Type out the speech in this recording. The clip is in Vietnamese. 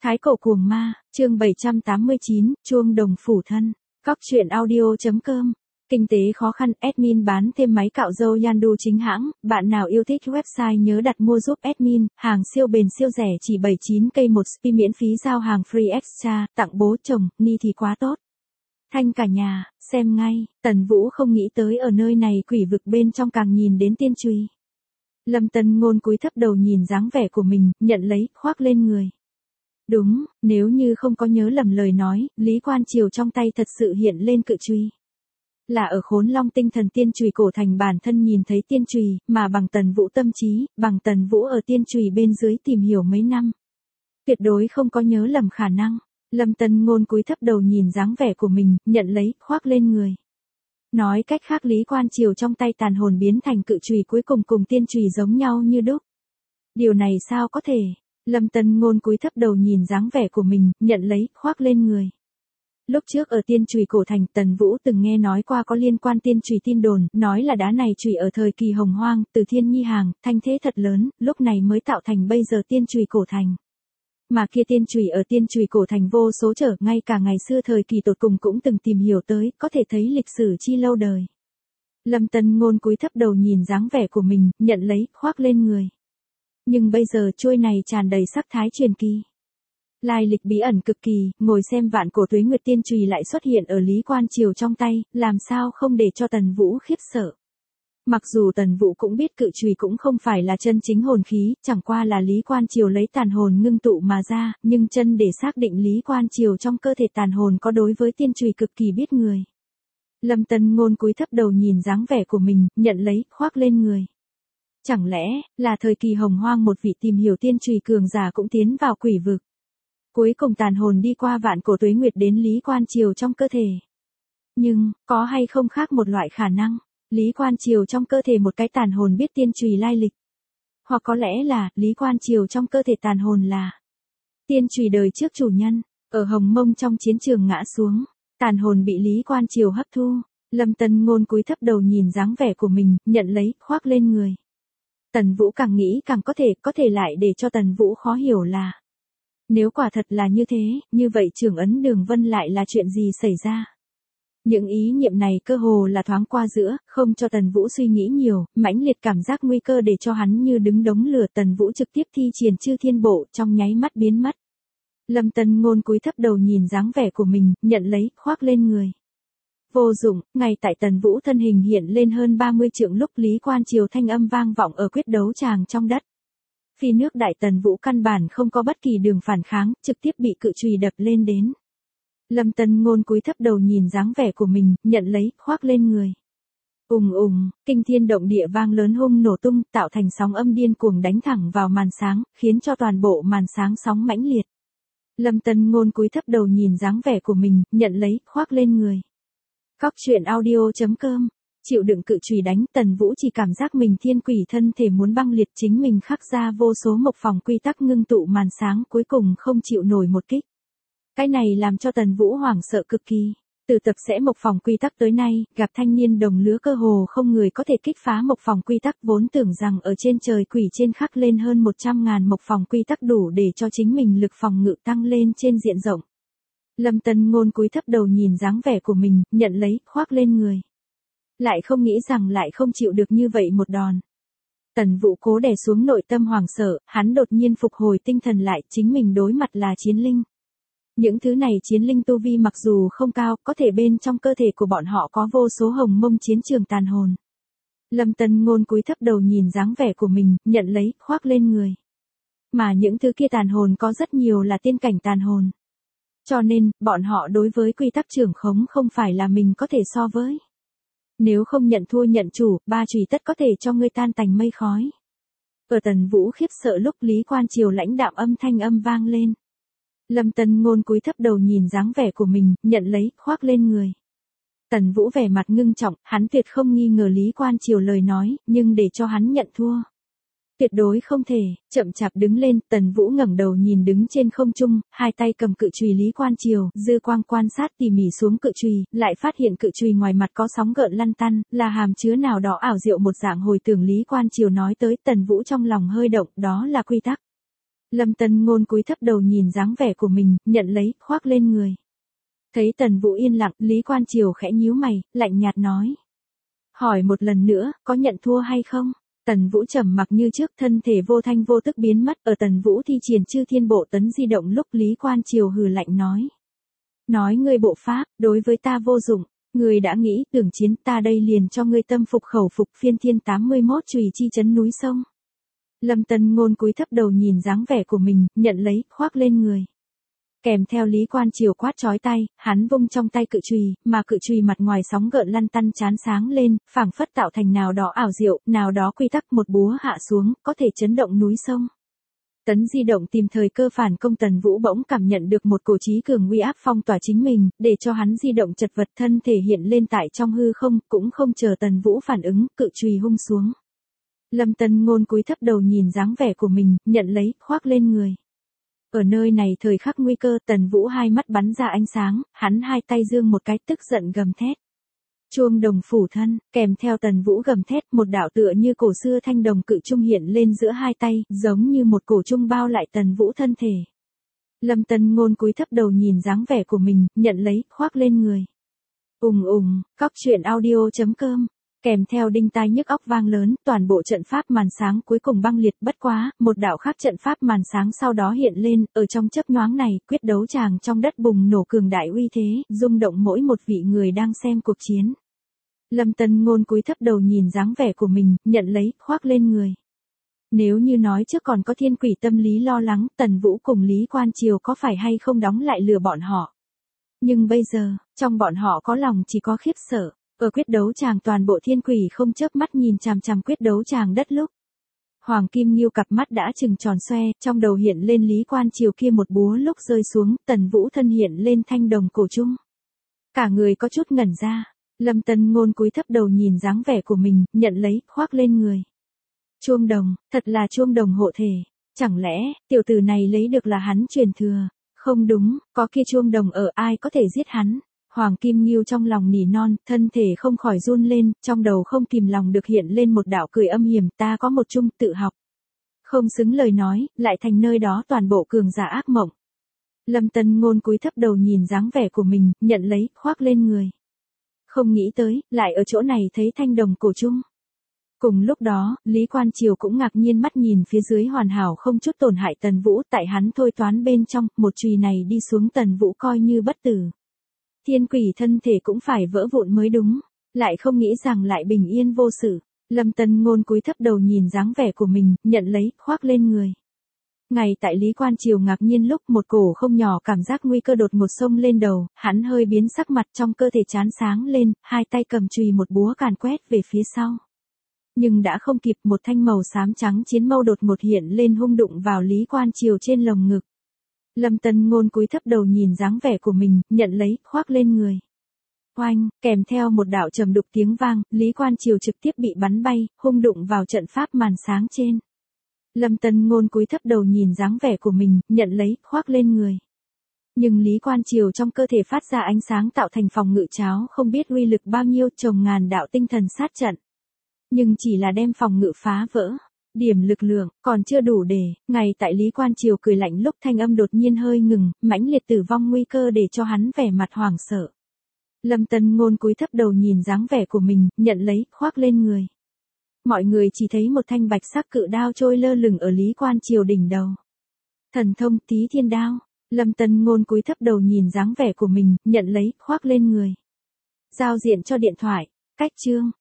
Thái cổ cuồng ma, chương 789, chuông đồng phủ thân. Cóc truyện audio.com. Kinh tế khó khăn, admin bán thêm máy cạo râu Yandu chính hãng, bạn nào yêu thích website nhớ đặt mua giúp admin, hàng siêu bền siêu rẻ chỉ 79k một spi miễn phí giao hàng free extra, tặng bố chồng, ni thì quá tốt. Thanh cả nhà, xem ngay, Tần Vũ không nghĩ tới ở nơi này quỷ vực bên trong càng nhìn đến tiên trùy. Lâm Tân Ngôn cúi thấp đầu nhìn dáng vẻ của mình, nhận lấy, khoác lên người. Đúng, nếu như không có nhớ lầm lời nói, Lý Quan Triều trong tay thật sự hiện lên cự chùy. Là ở Khốn Long tinh thần tiên chùy cổ thành bản thân nhìn thấy tiên chùy, mà bằng Tần Vũ tâm trí, bằng Tần Vũ ở tiên chùy bên dưới tìm hiểu mấy năm. Tuyệt đối không có nhớ lầm khả năng. Lâm Tân Ngôn cúi thấp đầu nhìn dáng vẻ của mình, nhận lấy, khoác lên người. Nói cách khác Lý Quan Triều trong tay tàn hồn biến thành cự chùy cuối cùng cùng tiên chùy giống nhau như đúc. Điều này sao có thể? Lâm Tân Ngôn cúi thấp đầu nhìn dáng vẻ của mình, nhận lấy, khoác lên người. Lúc trước ở tiên chùy cổ thành, Tần Vũ từng nghe nói qua có liên quan tiên chùy tin đồn, nói là đá này chùy ở thời kỳ hồng hoang, từ thiên nhi hàng, thanh thế thật lớn, lúc này mới tạo thành bây giờ tiên chùy cổ thành. Mà kia tiên chùy ở tiên chùy cổ thành vô số trở, ngay cả ngày xưa thời kỳ tột cùng cũng từng tìm hiểu tới, có thể thấy lịch sử chi lâu đời. Lâm Tân Ngôn cúi thấp đầu nhìn dáng vẻ của mình, nhận lấy, khoác lên người. Nhưng bây giờ chuôi này tràn đầy sắc thái truyền kỳ. Lai lịch bí ẩn cực kỳ, ngồi xem vạn cổ tuế nguyệt tiên chùy lại xuất hiện ở Lý Quan Triều trong tay, làm sao không để cho Tần Vũ khiếp sợ. Mặc dù Tần Vũ cũng biết cự chùy cũng không phải là chân chính hồn khí, chẳng qua là Lý Quan Triều lấy tàn hồn ngưng tụ mà ra, nhưng chân để xác định Lý Quan Triều trong cơ thể tàn hồn có đối với tiên chùy cực kỳ biết người. Lâm Tân Ngôn cúi thấp đầu nhìn dáng vẻ của mình, nhận lấy, khoác lên người. Chẳng lẽ, là thời kỳ hồng hoang một vị tìm hiểu tiên chùy cường giả cũng tiến vào quỷ vực. Cuối cùng tàn hồn đi qua vạn cổ tuế nguyệt đến Lý Quan Triều trong cơ thể. Nhưng, có hay không khác một loại khả năng, Lý Quan Triều trong cơ thể một cái tàn hồn biết tiên chùy lai lịch. Hoặc có lẽ là, Lý Quan Triều trong cơ thể tàn hồn là tiên chùy đời trước chủ nhân, ở Hồng Mông trong chiến trường ngã xuống, tàn hồn bị Lý Quan Triều hấp thu. Lâm Tân Ngôn cúi thấp đầu nhìn dáng vẻ của mình, nhận lấy, khoác lên người. Tần Vũ càng nghĩ càng có thể lại để cho Tần Vũ khó hiểu là, nếu quả thật là như thế, như vậy trưởng ấn Đường Vân lại là chuyện gì xảy ra? Những ý niệm này cơ hồ là thoáng qua giữa, không cho Tần Vũ suy nghĩ nhiều, mãnh liệt cảm giác nguy cơ để cho hắn như đứng đống lửa. Tần Vũ trực tiếp thi triển Chư Thiên Bộ, trong nháy mắt biến mất. Lâm Tân Ngôn cúi thấp đầu nhìn dáng vẻ của mình, nhận lấy, khoác lên người. Vô dụng, ngay tại Tần Vũ thân hình hiện lên hơn 30 trượng lúc Lý Quan Triều thanh âm vang vọng ở quyết đấu tràng trong đất. Phi nước đại Tần Vũ căn bản không có bất kỳ đường phản kháng, trực tiếp bị cự chùy đập lên đến. Lâm Tân Ngôn cúi thấp đầu nhìn dáng vẻ của mình, nhận lấy, khoác lên người. Kinh thiên động địa vang lớn hung nổ tung, tạo thành sóng âm điên cuồng đánh thẳng vào màn sáng, khiến cho toàn bộ màn sáng sóng mãnh liệt. Lâm Tân Ngôn cúi thấp đầu nhìn dáng vẻ của mình, nhận lấy, khoác lên người. Cóc truyện audio.com. Chịu đựng cự chùy đánh, Tần Vũ chỉ cảm giác mình thiên quỷ thân thể muốn băng liệt, chính mình khắc ra vô số mộc phòng quy tắc ngưng tụ màn sáng, cuối cùng không chịu nổi một kích. Cái này làm cho Tần Vũ hoảng sợ cực kỳ. Từ tập sẽ mộc phòng quy tắc tới nay, gặp thanh niên đồng lứa cơ hồ không người có thể kích phá mộc phòng quy tắc, vốn tưởng rằng ở trên trời quỷ trên khắc lên hơn 100.000 mộc phòng quy tắc đủ để cho chính mình lực phòng ngự tăng lên trên diện rộng. Lâm Tân Ngôn cúi thấp đầu nhìn dáng vẻ của mình, nhận lấy, khoác lên người. Lại không nghĩ rằng lại không chịu được như vậy một đòn. Tần Vũ cố đè xuống nội tâm hoảng sợ, hắn đột nhiên phục hồi tinh thần lại, chính mình đối mặt là chiến linh. Những thứ này chiến linh tu vi mặc dù không cao, có thể bên trong cơ thể của bọn họ có vô số Hồng Mông chiến trường tàn hồn. Lâm Tân Ngôn cúi thấp đầu nhìn dáng vẻ của mình, nhận lấy, khoác lên người. Mà những thứ kia tàn hồn có rất nhiều là tiên cảnh tàn hồn. Cho nên, bọn họ đối với quy tắc trưởng khống không phải là mình có thể so với. Nếu không nhận thua nhận chủ, ba chùy tất có thể cho ngươi tan tành mây khói. Ở Tần Vũ khiếp sợ lúc Lý Quan Triều lãnh đạm thanh âm vang lên. Lâm Tân Ngôn cúi thấp đầu nhìn dáng vẻ của mình, nhận lấy, khoác lên người. Tần Vũ vẻ mặt ngưng trọng, hắn tuyệt không nghi ngờ Lý Quan Triều lời nói, nhưng để cho hắn nhận thua. Tuyệt đối không thể. Chậm chạp đứng lên, Tần Vũ ngẩng đầu nhìn đứng trên không trung, hai tay cầm cự chùy Lý Quan Triều, dư quang quan sát tỉ mỉ xuống cự chùy, lại phát hiện cự chùy ngoài mặt có sóng gợn lăn tăn, là hàm chứa nào đó ảo diệu một dạng hồi tưởng Lý Quan Triều nói tới. Tần Vũ trong lòng hơi động, đó là quy tắc. Lâm Tân Ngôn cúi thấp đầu nhìn dáng vẻ của mình, nhận lấy, khoác lên người. Thấy Tần Vũ yên lặng, Lý Quan Triều khẽ nhíu mày, lạnh nhạt nói. Hỏi một lần nữa, có nhận thua hay không? Tần Vũ trầm mặc như trước, thân thể vô thanh vô tức biến mất. Ở Tần Vũ thi triển Chư Thiên Bộ Tấn di động lúc Lý Quan Triều hừ lạnh nói. Nói ngươi bộ pháp, đối với ta vô dụng. Ngươi đã nghĩ, tưởng chiến, ta đây liền cho ngươi tâm phục khẩu phục. Phiên thiên 81 chùy chi chấn núi sông. Lâm Tân Ngôn cúi thấp đầu nhìn dáng vẻ của mình, nhận lấy, khoác lên người. Kèm theo Lý Quan Triều quát chói tay, hắn vung trong tay cự chùy, mà cự chùy mặt ngoài sóng gợn lăn tăn chán sáng lên, phảng phất tạo thành nào đó ảo diệu, nào đó quy tắc, một búa hạ xuống, có thể chấn động núi sông. Tấn di động tìm thời cơ phản công. Tần Vũ bỗng cảm nhận được một cổ chí cường uy áp phong tỏa chính mình, để cho hắn di động chật vật, thân thể hiện lên tại trong hư không, cũng không chờ Tần Vũ phản ứng, cự chùy hung xuống. Lâm Tân Ngôn cúi thấp đầu nhìn dáng vẻ của mình, nhận lấy, khoác lên người. Ở nơi này thời khắc nguy cơ, Tần Vũ hai mắt bắn ra ánh sáng, hắn hai tay giương một cái, tức giận gầm thét. Chuông đồng phủ thân, kèm theo Tần Vũ gầm thét, một đạo tựa như cổ xưa thanh đồng cự trung hiện lên giữa hai tay, giống như một cổ trung bao lại Tần Vũ thân thể. Lâm Tân Ngôn cúi thấp đầu nhìn dáng vẻ của mình, nhận lấy, khoác lên người. Cóc truyện audio.com. Kèm theo đinh tai nhức óc vang lớn, toàn bộ trận pháp màn sáng cuối cùng băng liệt. Bất quá, một đạo khác trận pháp màn sáng sau đó hiện lên, ở trong chớp nhoáng này, quyết đấu tràng trong đất bùng nổ cường đại uy thế, rung động mỗi một vị người đang xem cuộc chiến. Lâm Tân Ngôn cúi thấp đầu nhìn dáng vẻ của mình, nhận lấy, khoác lên người. Nếu như nói trước còn có thiên quỷ tâm lý lo lắng, Tần Vũ cùng Lý Quan Triều có phải hay không đóng lại lừa bọn họ. Nhưng bây giờ, trong bọn họ có lòng chỉ có khiếp sợ. Ở quyết đấu tràng toàn bộ thiên quỷ không chớp mắt nhìn chằm chằm quyết đấu tràng đất lúc. Hoàng Kim Nghiêu cặp mắt đã trừng tròn xoe, trong đầu hiện lên Lý Quan Triều kia một búa lúc rơi xuống, Tần Vũ thân hiện lên thanh đồng cổ trung. Cả người có chút ngẩn ra, Lâm Tân Ngôn cúi thấp đầu nhìn dáng vẻ của mình, nhận lấy, khoác lên người. Chuông đồng, thật là chuông đồng hộ thể, chẳng lẽ, tiểu tử này lấy được là hắn truyền thừa, không đúng, có kia chuông đồng ở ai có thể giết hắn. Hoàng Kim Nghiêu trong lòng nỉ non, thân thể không khỏi run lên, trong đầu không kìm lòng được hiện lên một đạo cười âm hiểm, ta có một chung tự học. Không xứng lời nói, lại thành nơi đó toàn bộ cường giả ác mộng. Lâm Tân Ngôn cúi thấp đầu nhìn dáng vẻ của mình, nhận lấy, khoác lên người. Không nghĩ tới, lại ở chỗ này thấy thanh đồng cổ chung. Cùng lúc đó, Lý Quan Triều cũng ngạc nhiên mắt nhìn phía dưới hoàn hảo không chút tổn hại Tần Vũ, tại hắn thôi toán bên trong, một chùy này đi xuống Tần Vũ coi như bất tử. Thiên quỷ thân thể cũng phải vỡ vụn mới đúng, lại không nghĩ rằng lại bình yên vô sự. Lâm Tân Ngôn cúi thấp đầu nhìn dáng vẻ của mình, nhận lấy, khoác lên người. Ngay tại Lý Quan Triều ngạc nhiên lúc một cổ không nhỏ cảm giác nguy cơ đột ngột xông lên đầu, hắn hơi biến sắc mặt, trong cơ thể chán sáng lên, hai tay cầm chùy một búa càn quét về phía sau. Nhưng đã không kịp, một thanh màu xám trắng chiến mâu đột ngột hiện lên hung đụng vào Lý Quan Triều trên lồng ngực. Lâm Tân Ngôn cúi thấp đầu nhìn dáng vẻ của mình, nhận lấy, khoác lên người. Oanh, kèm theo một đạo trầm đục tiếng vang, Lý Quan Triều trực tiếp bị bắn bay, hung đụng vào trận pháp màn sáng trên. Lâm Tân Ngôn cúi thấp đầu nhìn dáng vẻ của mình, nhận lấy, khoác lên người. Nhưng Lý Quan Triều trong cơ thể phát ra ánh sáng tạo thành phòng ngự cháo không biết uy lực bao nhiêu, chồng ngàn đạo tinh thần sát trận. Nhưng chỉ là đem phòng ngự phá vỡ. Điểm lực lượng, còn chưa đủ để, ngay tại Lý Quan Triều cười lạnh lúc thanh âm đột nhiên hơi ngừng, mãnh liệt tử vong nguy cơ để cho hắn vẻ mặt hoảng sợ. Lâm Tân Ngôn cúi thấp đầu nhìn dáng vẻ của mình, nhận lấy, khoác lên người. Mọi người chỉ thấy một thanh bạch sắc cự đao trôi lơ lửng ở Lý Quan Triều đỉnh đầu. Thần thông Tí Thiên Đao. Lâm Tân Ngôn cúi thấp đầu nhìn dáng vẻ của mình, nhận lấy, khoác lên người. Giao diện cho điện thoại. Cách chương.